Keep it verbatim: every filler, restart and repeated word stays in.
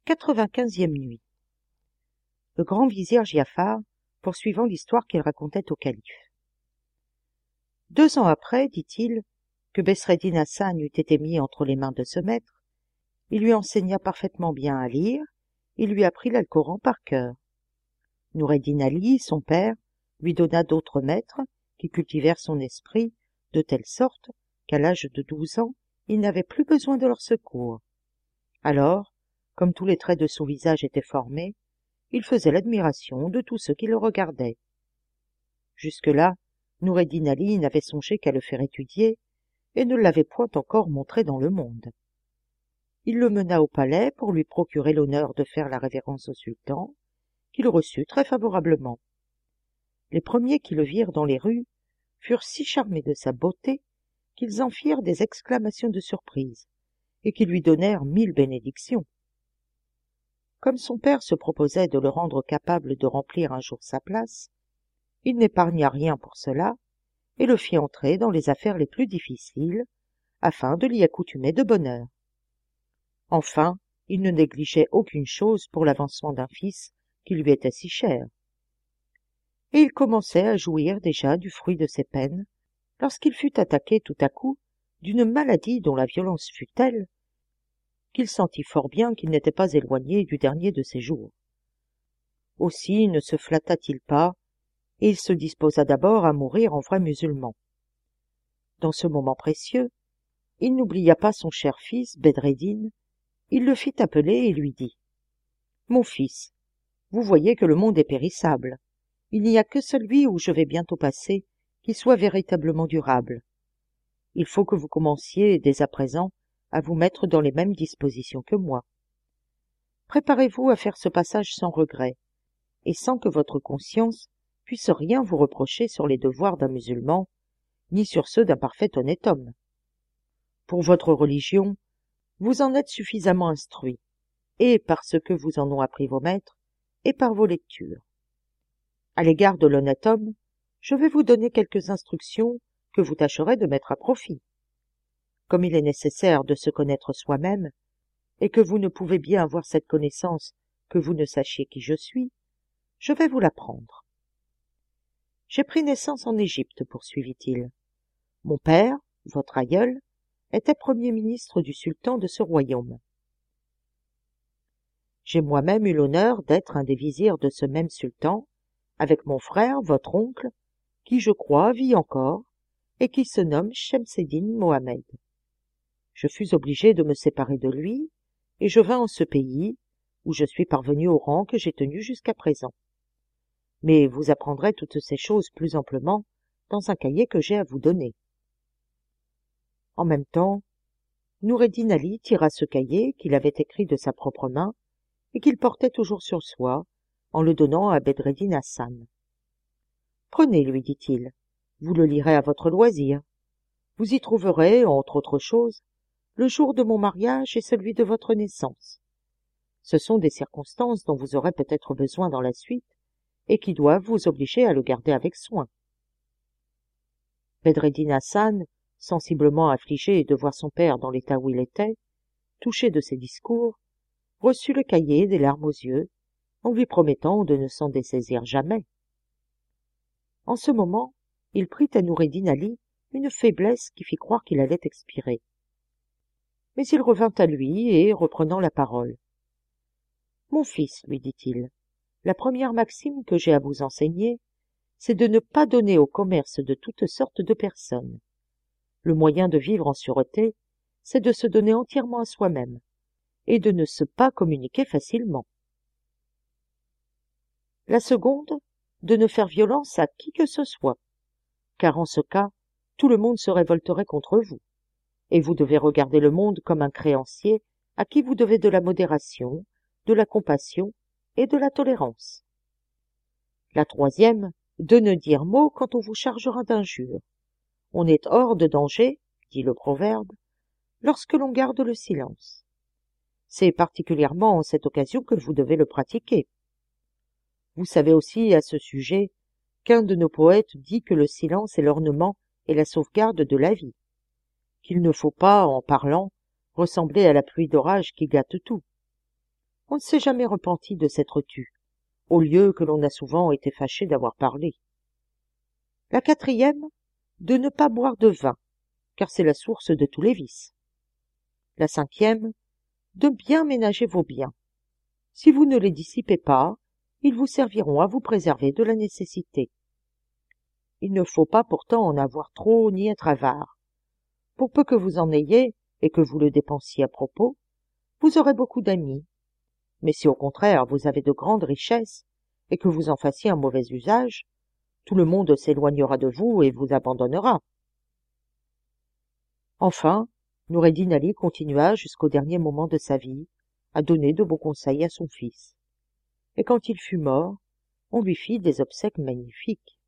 quatre-vingt-quinzième nuit. Le grand vizir Giafar, poursuivant l'histoire qu'il racontait au calife. Deux ans après, dit-il, que Bedreddin Hassan eut été mis entre les mains de ce maître, il lui enseigna parfaitement bien à lire, il lui apprit l'Alcoran par cœur. Noureddin Ali, son père, lui donna d'autres maîtres qui cultivèrent son esprit de telle sorte qu'à l'âge de douze ans, il n'avait plus besoin de leur secours. Alors, comme tous les traits de son visage étaient formés, il faisait l'admiration de tous ceux qui le regardaient. Jusque-là, Noureddin Ali n'avait songé qu'à le faire étudier et ne l'avait point encore montré dans le monde. Il le mena au palais pour lui procurer l'honneur de faire la révérence au sultan, qui le reçut très favorablement. Les premiers qui le virent dans les rues furent si charmés de sa beauté qu'ils en firent des exclamations de surprise et qui lui donnèrent mille bénédictions. Comme son père se proposait de le rendre capable de remplir un jour sa place, il n'épargna rien pour cela et le fit entrer dans les affaires les plus difficiles afin de l'y accoutumer de bonne heure. Enfin, il ne négligeait aucune chose pour l'avancement d'un fils qui lui était si cher. Et il commençait à jouir déjà du fruit de ses peines lorsqu'il fut attaqué tout à coup d'une maladie dont la violence fut telle qu'il sentit fort bien qu'il n'était pas éloigné du dernier de ses jours. Aussi ne se flatta-t-il pas, et il se disposa d'abord à mourir en vrai musulman. Dans ce moment précieux, il n'oublia pas son cher fils, Bedreddin, il le fit appeler et lui dit « Mon fils, vous voyez que le monde est périssable. Il n'y a que celui où je vais bientôt passer qui soit véritablement durable. Il faut que vous commenciez dès à présent à vous mettre dans les mêmes dispositions que moi. Préparez-vous à faire ce passage sans regret, et sans que votre conscience puisse rien vous reprocher sur les devoirs d'un musulman, ni sur ceux d'un parfait honnête homme. Pour votre religion, vous en êtes suffisamment instruit, et par ce que vous en ont appris vos maîtres, et par vos lectures. À l'égard de l'honnête homme, je vais vous donner quelques instructions que vous tâcherez de mettre à profit. Comme il est nécessaire de se connaître soi-même, et que vous ne pouvez bien avoir cette connaissance que vous ne sachiez qui je suis, je vais vous l'apprendre. J'ai pris naissance en Égypte, poursuivit-il. Mon père, votre aïeul, était premier ministre du sultan de ce royaume. J'ai moi-même eu l'honneur d'être un des vizirs de ce même sultan, avec mon frère, votre oncle, qui, je crois, vit encore, et qui se nomme Shemseddin Mohammed. Je fus obligé de me séparer de lui, et je vins en ce pays, où je suis parvenu au rang que j'ai tenu jusqu'à présent. Mais vous apprendrez toutes ces choses plus amplement dans un cahier que j'ai à vous donner. En même temps, Noureddin Ali tira ce cahier qu'il avait écrit de sa propre main et qu'il portait toujours sur soi, en le donnant à Bedreddin Hassan. « Prenez, lui dit-il, vous le lirez à votre loisir. Vous y trouverez, entre autres choses, le jour de mon mariage et celui de votre naissance. Ce sont des circonstances dont vous aurez peut-être besoin dans la suite et qui doivent vous obliger à le garder avec soin. » Bedreddin Hassan, sensiblement affligé de voir son père dans l'état où il était, touché de ses discours, reçut le cahier des larmes aux yeux, en lui promettant de ne s'en dessaisir jamais. En ce moment, il prit à Noureddin Ali une faiblesse qui fit croire qu'il allait expirer. Mais il revint à lui et, reprenant la parole, « Mon fils, lui dit-il, la première maxime que j'ai à vous enseigner, c'est de ne pas donner au commerce de toutes sortes de personnes. Le moyen de vivre en sûreté, c'est de se donner entièrement à soi-même, et de ne se pas communiquer facilement. La seconde, de ne faire violence à qui que ce soit, car en ce cas, tout le monde se révolterait contre vous, et vous devez regarder le monde comme un créancier à qui vous devez de la modération, de la compassion et de la tolérance. La troisième, de ne dire mot quand on vous chargera d'injures. On est hors de danger, dit le proverbe, lorsque l'on garde le silence. C'est particulièrement en cette occasion que vous devez le pratiquer. Vous savez aussi à ce sujet qu'un de nos poètes dit que le silence est l'ornement et la sauvegarde de la vie, qu'il ne faut pas, en parlant, ressembler à la pluie d'orage qui gâte tout. on ne s'est jamais repenti de s'être tu, au lieu que l'on a souvent été fâché d'avoir parlé. La quatrième, de ne pas boire de vin, car c'est la source de tous les vices. La cinquième, de bien ménager vos biens. Si vous ne les dissipez pas, ils vous serviront à vous préserver de la nécessité. Il ne faut pas pourtant en avoir trop ni être avare. Pour peu que vous en ayez et que vous le dépensiez à propos, vous aurez beaucoup d'amis. Mais si au contraire vous avez de grandes richesses et que vous en fassiez un mauvais usage, tout le monde s'éloignera de vous et vous abandonnera. Enfin, Noureddin Ali continua jusqu'au dernier moment de sa vie à donner de bons conseils à son fils. Et quand il fut mort, on lui fit des obsèques magnifiques.